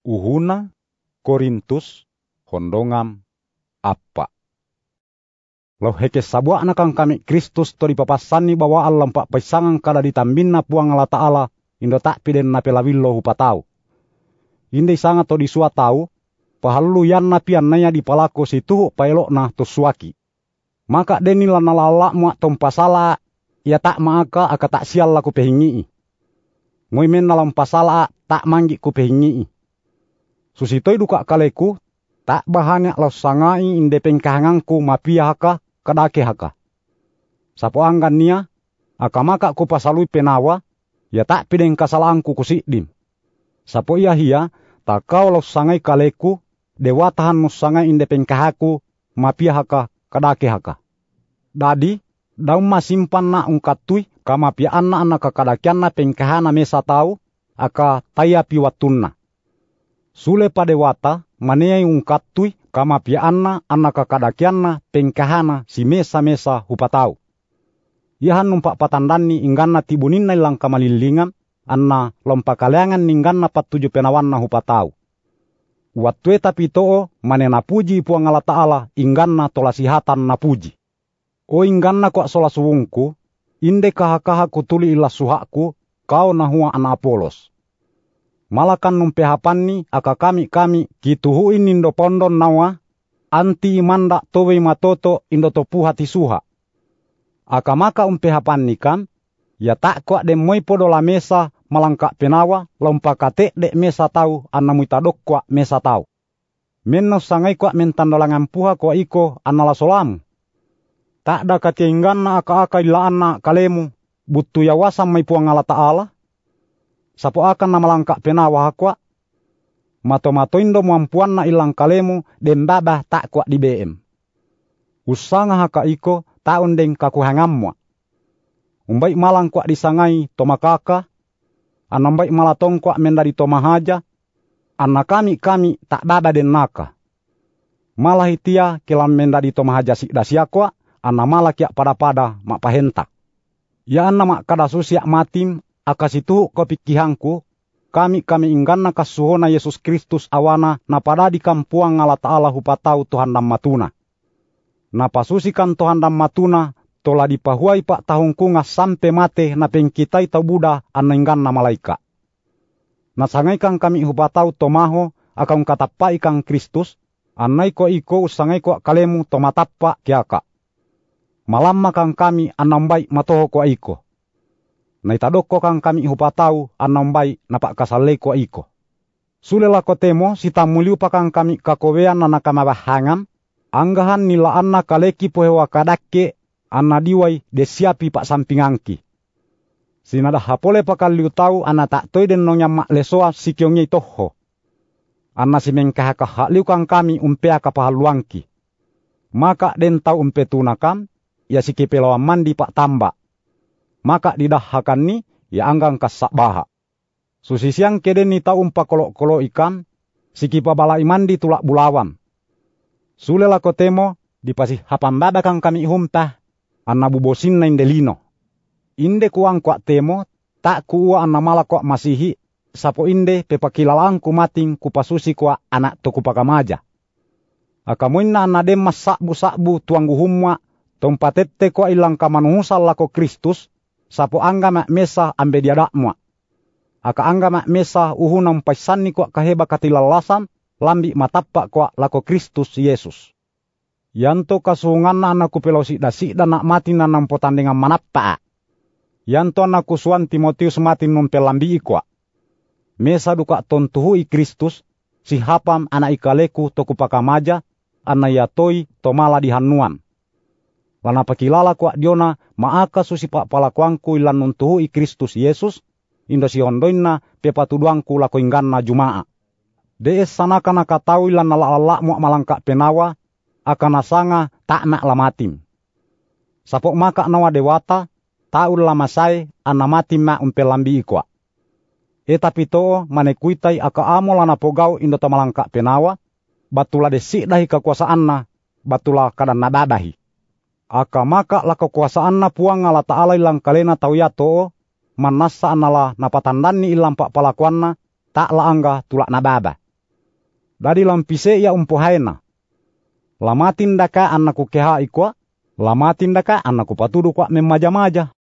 Uhuna Korintus hondongam apa. Lau heke sabua anakang kami Kristus to dipapasani bawa Allah pak paisangang kada ditambinna puang Allah Ta'ala indo tak piden na pelawillo hupatau. Inde sangat to disua tau pahallu yanna pian naya dipalako situ paelok na to suaki. Maka denila nalala mua tompasala ia tak maaka aka tak sial laku pehingi. Ngoimen nalam pasala tak manggi ku pehingi. Susitoi duka kaleku tak bahanyak lau sangai inde pengkahangangku mapia haka kadake haka. Sapo anggan nia aka maka ku pasalui penawa ya tak pideng kasalaangku kusikdim. Sapo ia hia tak kau lau sangai kaleku dewa tahan musangai inde pengkahaku mapia haka kadake haka. Dadi daum masimpan na ungkatui kamapia anna kakadakianna pengkahana mesa tau aka tayapi watunna. Sule padewata manei ungkatui kamapia anna kakadakianna pengkahana si mesa-mesa hupatau. Iahan numpak patandani ingganna tibuninna ilang kamalilingan anna lompakaleangan ningganna patuju penawanna hupatau. Watue tapi too manena puji puang Allah Ta'ala ingganna tolasihatan na puji. O ingganna kwa sola suwungku, inde kaha-kaha kutuli ila suhaku, kau nahua ana Apolos. Malakan numpehapanni aka kami kituhui nindo pondon nawa, anti imanda towe matoto indo topu hati suha. Aka maka umpehapanni kan, ya tak kwa demoi podola mesa malangka penawa lompakate dek mesa tau anna muitadok kwa mesa tau. Menno sangai kwa mentandolangan puha kwa iko anala solamu. Tak da katingganna aka-aka ilaanna kalemu butu yawasam mai puang Allah Ta'ala. Sapo akan na malangka penawa hakwa. Mato-mato indo muampuan na ilang kalemu dembabah tak kwa di BM. Usanga haka iko taun deng kakuhangamwa. Umbai malang kwa disangai tomakaka. Anambai malatong kwa mendari tomahaja. Anna kami tak baba den naka. Malah hitia kelam mendari tomahaja sikdasia kwa. Anna malak ya pada-pada mak pahentak. Ya anna mak kada susiak matim akasitu kopikihangku. Kami ingganna kasuhona Yesus Kristus awana na pada di kampuang Allah Ta'ala hupatau Tuhan dam matuna. Na pasusikan Tuhan dam matuna tola dipahuai pak tahungkunga sampai mate na pengkitai tau buda anna ingganna malaika. Na sangai kang kami hupatau tomaho akang katapa ikang Kristus. Annai ko iko usangai ko kalemu tomatapa kiaka. Malamma kang kami anambai matoho ko iko. Naitadoko kang kami hupatau anambai napak kasale ko iko. Sulela ko temo sitamuliu pakang kami kakowean na nakamabahangan. Anggahan nila anna kaleki pohewa kadake anna diwai desiapi pak sampingangki. Sinada hapole pakaliu tau anna tak toiden nong mak lesoa sikiongnya itoho. Anna simengkahaka liu kang kami umpea kapahaluangki. Maka den tau umpetunakan. Ya sikipelawan mandi pak tamba. Maka didahakan ni ya anggang kasak baha. Susisiang keden ni tau umpa kolok-kolok ikan. Sikipabalai mandi tulak bulawan. Sulela ko temo dipasih hapambada kang kami humpah. Anna bubosin na indelino. Inde kuang kwa temo tak kuwa anna mala kwa masihi. Sapo inde pepakilalang kumating kupasusi kwa anak tokupakamaja. Akamuin na anna demas sakbu-sakbu tuang guhumwa. Tompatette ko ilang kamanuhusal lako Kristus, sapo angga mak mesa ambe diadakmwa. Aka angga mak mesa uhunam paisani ko kaheba katilalasan, lambi matappak ko lako Kristus Yesus. Yanto kasuhunganna anaku pelosi dasida nak mati na nampotan dengan manappa. Yanto anaku suan Timotius mati numpel lambi ikwa. Mesa duka tontuhui Kristus, si hapam anak ikaleku tokupakamaja, anayatoi tomala dihanuan. Lana pakilala kwa diona maaka susipak palakuangku ilan nuntuhui Kristus Yesus, indo si hondoina pepatuduangku lako ingganna jumaa. Dees sanakan akatau ilan nala-ala muak malangka penawa, akan asanga tak mak lamatim. Sapok maka nawa dewata, taul lamasai anamatim mak umpelambi ikwa. Tapi too manekuitai aka amo lana pogau indo tamalangka penawa, batula desik dahi kekuasaanna, batula kadan nadadahi. Aka maka la kekuasaanna puang Allah Ta'ala ilang kalena tau ya too, manasa anala napatandani ilang pak palakuanna, tak la angga tulak nababa. Dadi lampise ia umpohaena. Lamatin daka annaku keha ikwa, lamatin daka annaku patudu kwa memaja-maja.